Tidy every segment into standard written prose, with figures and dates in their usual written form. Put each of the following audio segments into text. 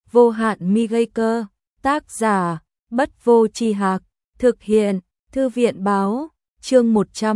Vô hạn mi gây cơ, tác giả, Bất Vô Tri Hạc, thực hiện, Thư viện báo, chương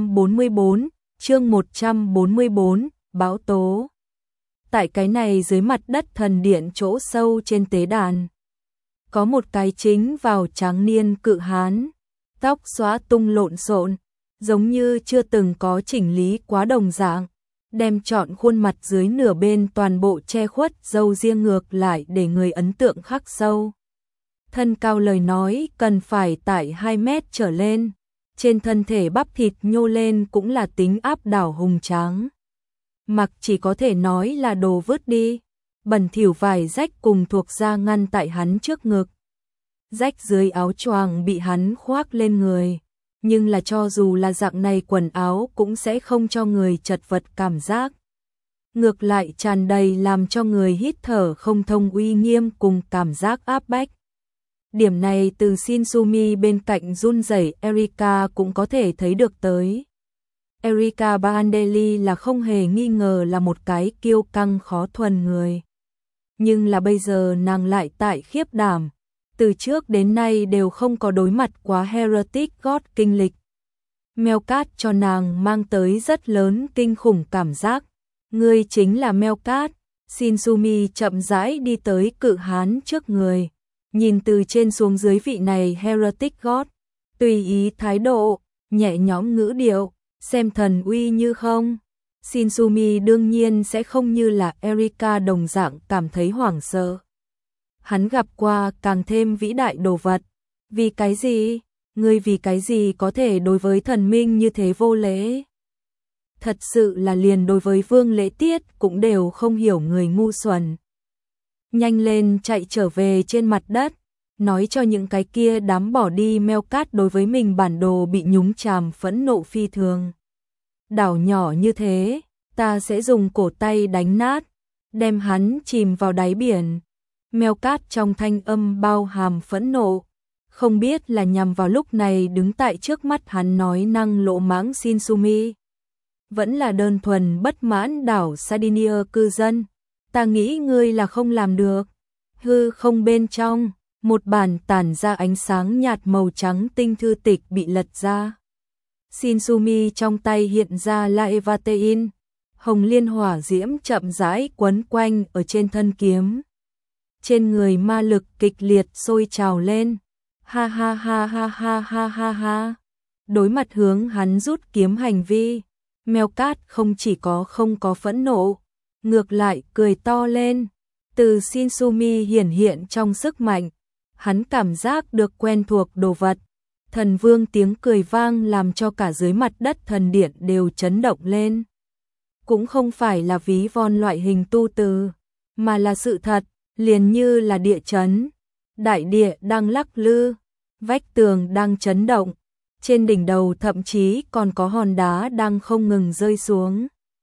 144, báo tố. Tại cái này dưới mặt đất thần điện chỗ sâu trên tế đàn, có một cái chính vào tráng niên cự hán, tóc xóa tung lộn xộn, giống như chưa từng có chỉnh lý quá đồng dạng, đem trọn khuôn mặt dưới nửa bên toàn bộ che khuất râu riêng ngược lại để người ấn tượng khắc sâu. Thân cao lời nói cần phải tại 2 mét trở lên, trên thân thể bắp thịt nhô lên cũng là tính áp đảo hùng tráng. Mặc chỉ có thể nói là đồ vứt đi, bẩn thỉu vải rách cùng thuộc da ngăn tại hắn trước ngực. Rách dưới áo choàng bị hắn khoác lên người, nhưng là cho dù là dạng này quần áo cũng sẽ không cho người chật vật cảm giác. Ngược lại tràn đầy làm cho người hít thở không thông uy nghiêm cùng cảm giác áp bách. Điểm này từ Shinsumi bên cạnh run rẩy Erika cũng có thể thấy được tới. Erika Bandeli là không hề nghi ngờ là một cái kiêu căng khó thuần người. Nhưng là bây giờ nàng lại tại khiếp đảm. Từ trước đến nay đều không có đối mặt quá Heretic God kinh lịch. Melkat cho nàng mang tới rất lớn kinh khủng cảm giác. Ngươi chính là Melkat. Shinsumi chậm rãi đi tới cự hán trước người. Nhìn từ trên xuống dưới vị này Heretic God. Tùy ý thái độ, nhẹ nhõm ngữ điệu, xem thần uy như không. Shinsumi đương nhiên sẽ không như là Erika đồng dạng cảm thấy hoảng sợ. Hắn gặp qua càng thêm vĩ đại đồ vật. Vì cái gì? Ngươi vì cái gì có thể đối với thần minh như thế vô lễ? Thật sự là liền đối với vương lễ tiết cũng đều không hiểu người ngu xuẩn. Nhanh lên chạy trở về trên mặt đất, nói cho những cái kia đám bỏ đi Melkat đối với mình bản đồ bị nhúng chàm phẫn nộ phi thường. Đảo nhỏ như thế, ta sẽ dùng cổ tay đánh nát, đem hắn chìm vào đáy biển. Melkat trong thanh âm bao hàm phẫn nộ, không biết là nhằm vào lúc này đứng tại trước mắt hắn nói năng lỗ mãng Shinsumi. Vẫn là đơn thuần bất mãn đảo Sardinia cư dân, ta nghĩ ngươi là không làm được. Hư không bên trong, một bản tản ra ánh sáng nhạt màu trắng tinh thư tịch bị lật ra. Shinsumi trong tay hiện ra Laevatein, hồng liên hỏa diễm chậm rãi quấn quanh ở trên thân kiếm. Trên người ma lực kịch liệt sôi trào lên. Ha ha ha ha ha ha ha ha. Đối mặt hướng hắn rút kiếm hành vi, Melkat không chỉ có không có phẫn nộ, ngược lại cười to lên. Từ Shinsumi hiển hiện trong sức mạnh, hắn cảm giác được quen thuộc đồ vật. Thần vương tiếng cười vang làm cho cả dưới mặt đất thần điện đều chấn động lên. Cũng không phải là ví von loại hình tu từ, mà là sự thật, liền như là địa chấn. Đại địa đang lắc lư, vách tường đang chấn động, trên đỉnh đầu thậm chí còn có hòn đá đang không ngừng rơi xuống.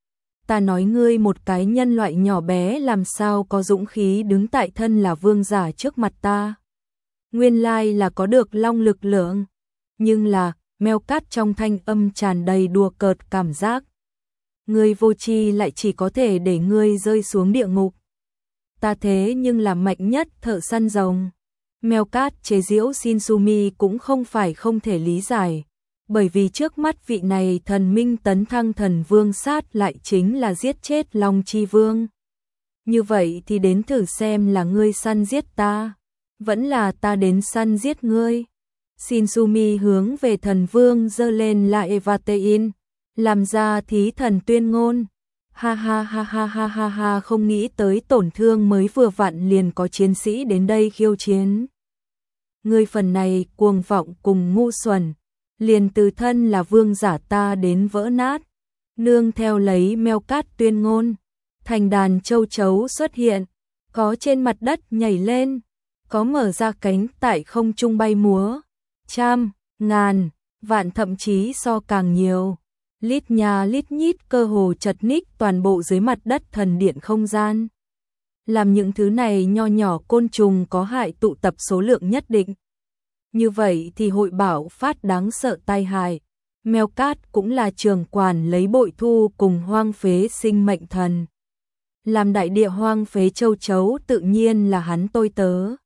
Ta nói ngươi một cái nhân loại nhỏ bé làm sao có dũng khí đứng tại thân là vương giả trước mặt ta. Nguyên lai là có được long lực lượng. Nhưng là, Melkat trong thanh âm tràn đầy đùa cợt cảm giác. Ngươi vô tri lại chỉ có thể để ngươi rơi xuống địa ngục. Ta thế nhưng là mạnh nhất thợ săn rồng. Melkat chế giễu Shinsumi cũng không phải không thể lý giải. Bởi vì trước mắt vị này thần minh tấn thăng thần vương sát lại chính là giết chết Long Chi Vương. Như vậy thì đến thử xem là ngươi săn giết ta, vẫn là ta đến săn giết ngươi. Shinsumi hướng về thần vương giơ lên Laevatein, làm ra thí thần tuyên ngôn. Ha ha ha ha ha ha ha, không nghĩ tới tổn thương mới vừa vặn liền có chiến sĩ đến đây khiêu chiến. Ngươi phần này cuồng vọng cùng ngu xuẩn, liền từ thân là vương giả ta đến vỡ nát. Nương theo lấy Melkat tuyên ngôn, thành đàn châu chấu xuất hiện, có trên mặt đất nhảy lên, có mở ra cánh tại không trung bay múa. Trăm, ngàn, vạn thậm chí so càng nhiều. Lít nhà lít nhít cơ hồ chật ních toàn bộ dưới mặt đất thần điện không gian. Làm những thứ này nho nhỏ côn trùng có hại tụ tập số lượng nhất định. Như vậy thì hội bảo phát đáng sợ tai hại. Melkat cũng là trường quản lấy bội thu cùng hoang phế sinh mệnh thần. làm đại địa hoang phế châu chấu tự nhiên là hắn tôi tớ.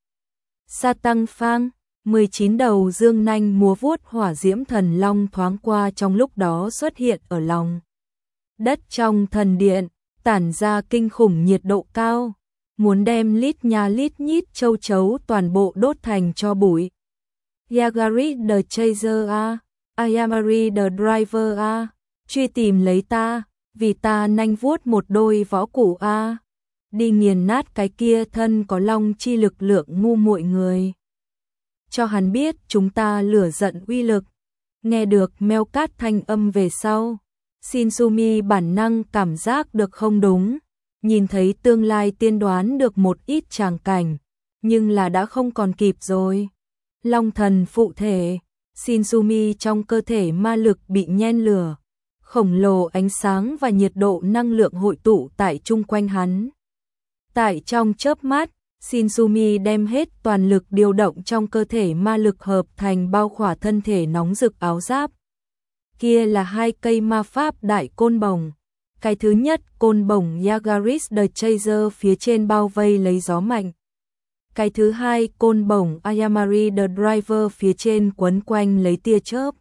Sa tăng phang, 19 đầu dương nanh múa vuốt hỏa diễm thần long thoáng qua trong lúc đó xuất hiện ở lòng đất trong thần điện, tản ra kinh khủng nhiệt độ cao, muốn đem lít nha lít nhít châu chấu toàn bộ đốt thành tro bụi. Yagari the Chaser a, Ayamari the Driver a, truy tìm lấy ta, vì ta nanh vuốt một đôi võ cụ a, đi nghiền nát cái kia thân có long chi lực lượng ngu muội người. Cho hắn biết chúng ta lửa giận uy lực. Nghe được meo cát thanh âm về sau, Shinsumi bản năng cảm giác được không đúng, nhìn thấy tương lai tiên đoán được một ít tràng cảnh, nhưng là đã không còn kịp rồi. Long thần phụ thể, Shinsumi trong cơ thể ma lực bị nhen lửa, khổng lồ ánh sáng và nhiệt độ năng lượng hội tụ tại chung quanh hắn. Tại trong chớp mắt, Shinsumi đem hết toàn lực điều động trong cơ thể ma lực hợp thành bao khỏa thân thể nóng rực áo giáp. Kia là 2 cây ma pháp đại côn bổng. Cái thứ nhất côn bổng Yagaris the Chaser phía trên bao vây lấy gió mạnh. Cái thứ hai côn bổng Ayamari the Driver phía trên quấn quanh lấy tia chớp.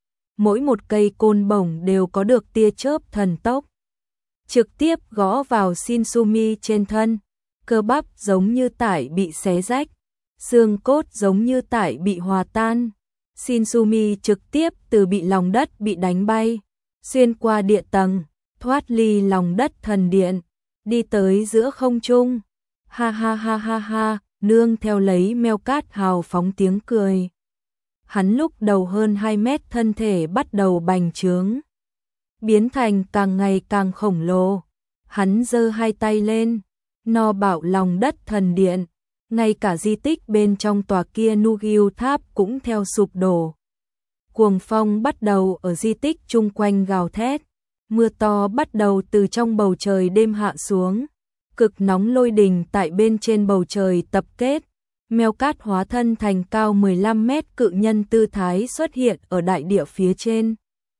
Mỗi một cây côn bổng đều có được tia chớp thần tốc, trực tiếp gõ vào Shinsumi trên thân. Cơ bắp giống như tải bị xé rách, xương cốt giống như tải bị hòa tan. Shinsumi trực tiếp từ bị lòng đất bị đánh bay, xuyên qua địa tầng, thoát ly lòng đất thần điện, đi tới giữa không trung. Ha ha ha ha ha, nương theo lấy meo cát hào phóng tiếng cười. Hắn lúc đầu hơn 2 mét thân thể bắt đầu bành trướng, biến thành càng ngày càng khổng lồ. Hắn giơ 2 tay lên, no bạo lòng đất thần điện, ngay cả di tích bên trong tòa kia Nugyu tháp cũng theo sụp đổ. Cuồng phong bắt đầu ở di tích chung quanh gào thét, mưa to bắt đầu từ trong bầu trời đêm hạ xuống, cực nóng lôi đình tại bên trên bầu trời tập kết. Meo cát hóa thân thành cao 15 mét cự nhân tư thái xuất hiện ở đại địa phía trên.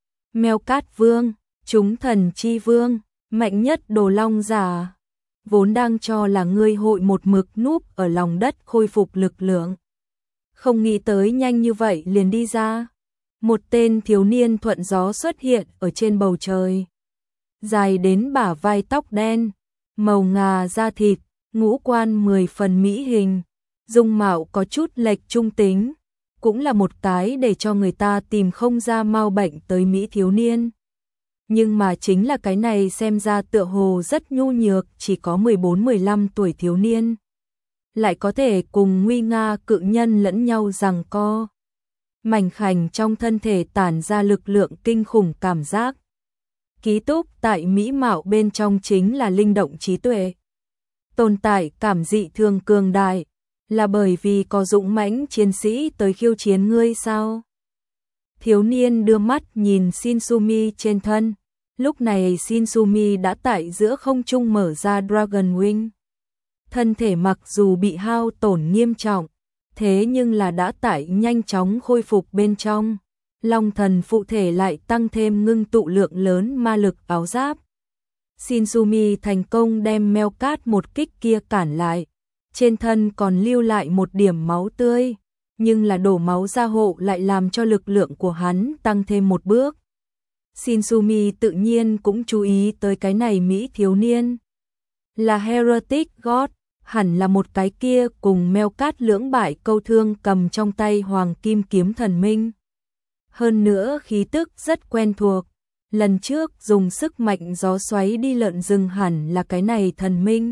Meo cát vương, chúng thần chi vương, mạnh nhất đồ long giả, vốn đang cho là ngươi hội một mực núp ở lòng đất khôi phục lực lượng. Không nghĩ tới nhanh như vậy liền đi ra. Một tên thiếu niên thuận gió xuất hiện ở trên bầu trời. Dài đến bả vai, tóc đen, màu ngà da thịt, ngũ quan 10 phần mỹ hình, dung mạo có chút lệch trung tính, cũng là một cái để cho người ta tìm không ra mau bệnh tới mỹ thiếu niên. Nhưng mà chính là cái này xem ra tựa hồ rất nhu nhược, chỉ có 14-15 tuổi thiếu niên, lại có thể cùng nguy nga cự nhân lẫn nhau giằng co. Mảnh khảnh trong thân thể tản ra lực lượng kinh khủng cảm giác. Ký túc tại mỹ mạo bên trong chính là linh động trí tuệ. Tồn tại cảm dị thường cường đại, là bởi vì có dũng mãnh chiến sĩ tới khiêu chiến ngươi sao? Thiếu niên đưa mắt nhìn Shinsumi trên thân. Lúc này Shinsumi đã tại giữa không trung mở ra Dragon Wing. Thân thể mặc dù bị hao tổn nghiêm trọng, thế nhưng là đã tại nhanh chóng khôi phục bên trong. Long thần phụ thể lại tăng thêm ngưng tụ lượng lớn ma lực áo giáp. Shinsumi thành công đem meo cát một kích kia cản lại. Trên thân còn lưu lại một điểm máu tươi, nhưng là đổ máu gia hộ lại làm cho lực lượng của hắn tăng thêm một bước. Shinsumi tự nhiên cũng chú ý tới cái này mỹ thiếu niên. Là Heretic God, hẳn là một cái kia cùng meo cát lưỡng bại câu thương cầm trong tay hoàng kim kiếm thần minh. Hơn nữa khí tức rất quen thuộc, lần trước dùng sức mạnh gió xoáy đi lợn rừng hẳn là cái này thần minh.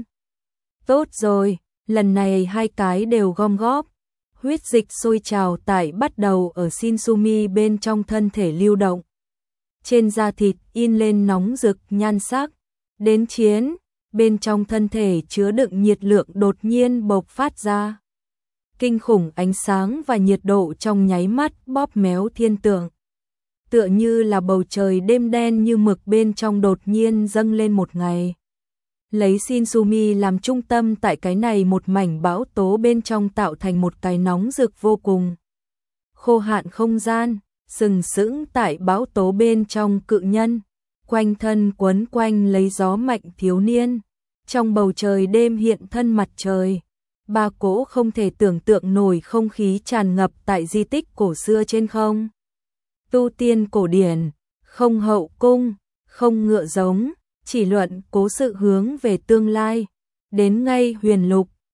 Tốt rồi, lần này 2 cái đều gom góp. Huyết dịch sôi trào tại bắt đầu ở Shinsumi bên trong thân thể lưu động. Trên da thịt in lên nóng rực nhan sắc. Đến chiến, bên trong thân thể chứa đựng nhiệt lượng đột nhiên bộc phát ra. Kinh khủng ánh sáng và nhiệt độ trong nháy mắt bóp méo thiên tượng. Tựa như là bầu trời đêm đen như mực bên trong đột nhiên dâng lên một ngày. Lấy Shinsumi làm trung tâm tại cái này một mảnh bão tố bên trong tạo thành một cái nóng rực vô cùng. Khô hạn không gian, sừng sững tại bão tố bên trong cự nhân, quanh thân quấn quanh lấy gió mạnh thiếu niên, Trong bầu trời đêm hiện thân mặt trời, Ba Cỗ không thể tưởng tượng nổi không khí tràn ngập tại di tích cổ xưa trên không. Tu tiên cổ điển, không hậu cung, không ngựa giống, chỉ luận cố sự hướng về tương lai, đến ngay huyền lục,